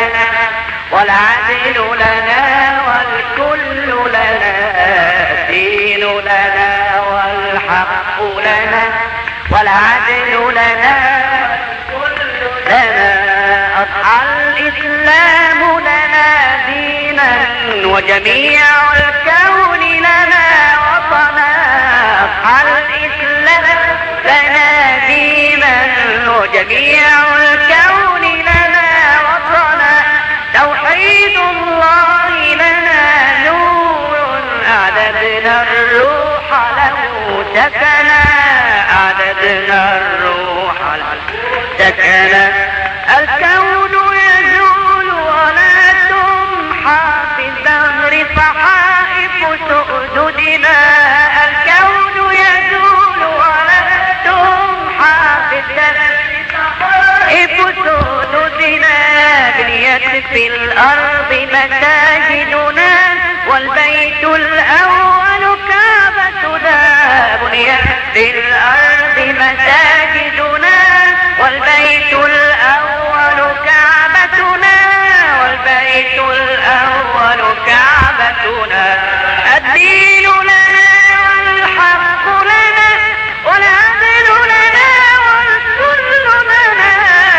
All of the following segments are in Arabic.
لنا والعدل لنا والكل لنا، الدين لنا والحق لنا والعدل لنا والكل لنا. أضحى الإسلام لنا دينا وجميع الكون لنا وطنا. أضحى الإسلام لنا دينا وجميع الكون لنا وطنا. توحيد الله لنا نور أعددنا الروح له سكنا، أعددنا الروح له سكنا. الكون يزول ولا تمحى في الدهر صحائف سؤددنا. الكون يزول ولا تمحى في الدهر صحائف سؤددنا. بنيت في الأرض مساجدنا والبيت الأول كعبتنا. بنيت في الأرض مساجدنا والبيت الأول كعبتنا، والبيت الأول كعبتنا. الدين لنا والحق لنا والعدل لنا والكل لنا.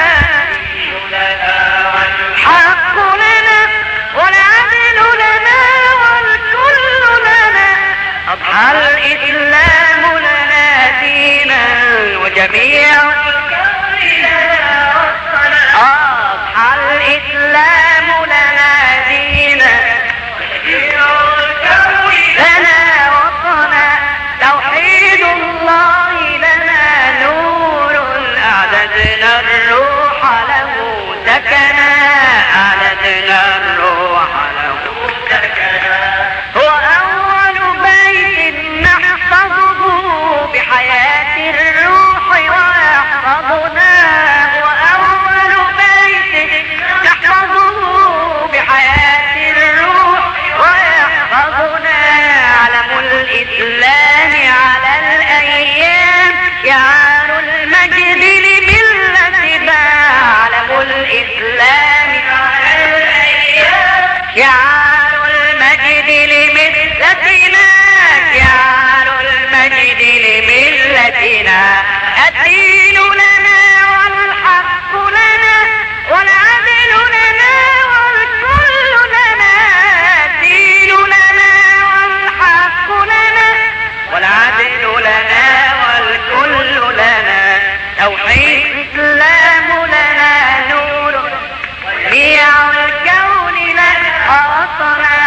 الحق لنا والعدل لنا والكل لنا. أضحى الإسلام لنا دينا وجميع أضحى الإسلام لنا دينا لنا وطنا. توحيد الله لنا نور أعددنا الروح له سكنا، أعددنا الروح له سكنا. هو أول بيت نحفظه بحياة الروح ويحفظنا. الإسلام على الأيام يعار المجد لملتنا. علم الإسلام على الأيام يعار المجد لملتنا، يعار المجد لملتنا. الدين لنا والحق لنا والعدل لنا والكل لنا. الدين لنا والحق لنا والعدل لنا والكل لنا. توحيد الإسلام لنا نور جميع الكون لنا وطنا.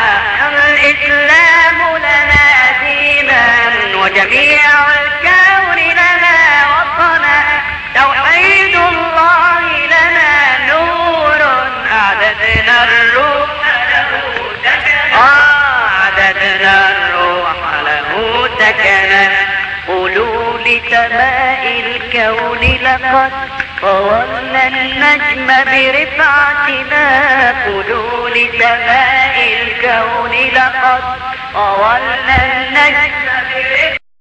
الإسلام لنا دينا وجميع الكون لنا وطنا. توحيد الله لنا نور أعددنا الروح له سكنا، أعددنا الروح له سكنا. قولوا لسماء الكون لقد طولنا النجم برفعتنا. قولوا لسماء الكون لقد طولنا النجم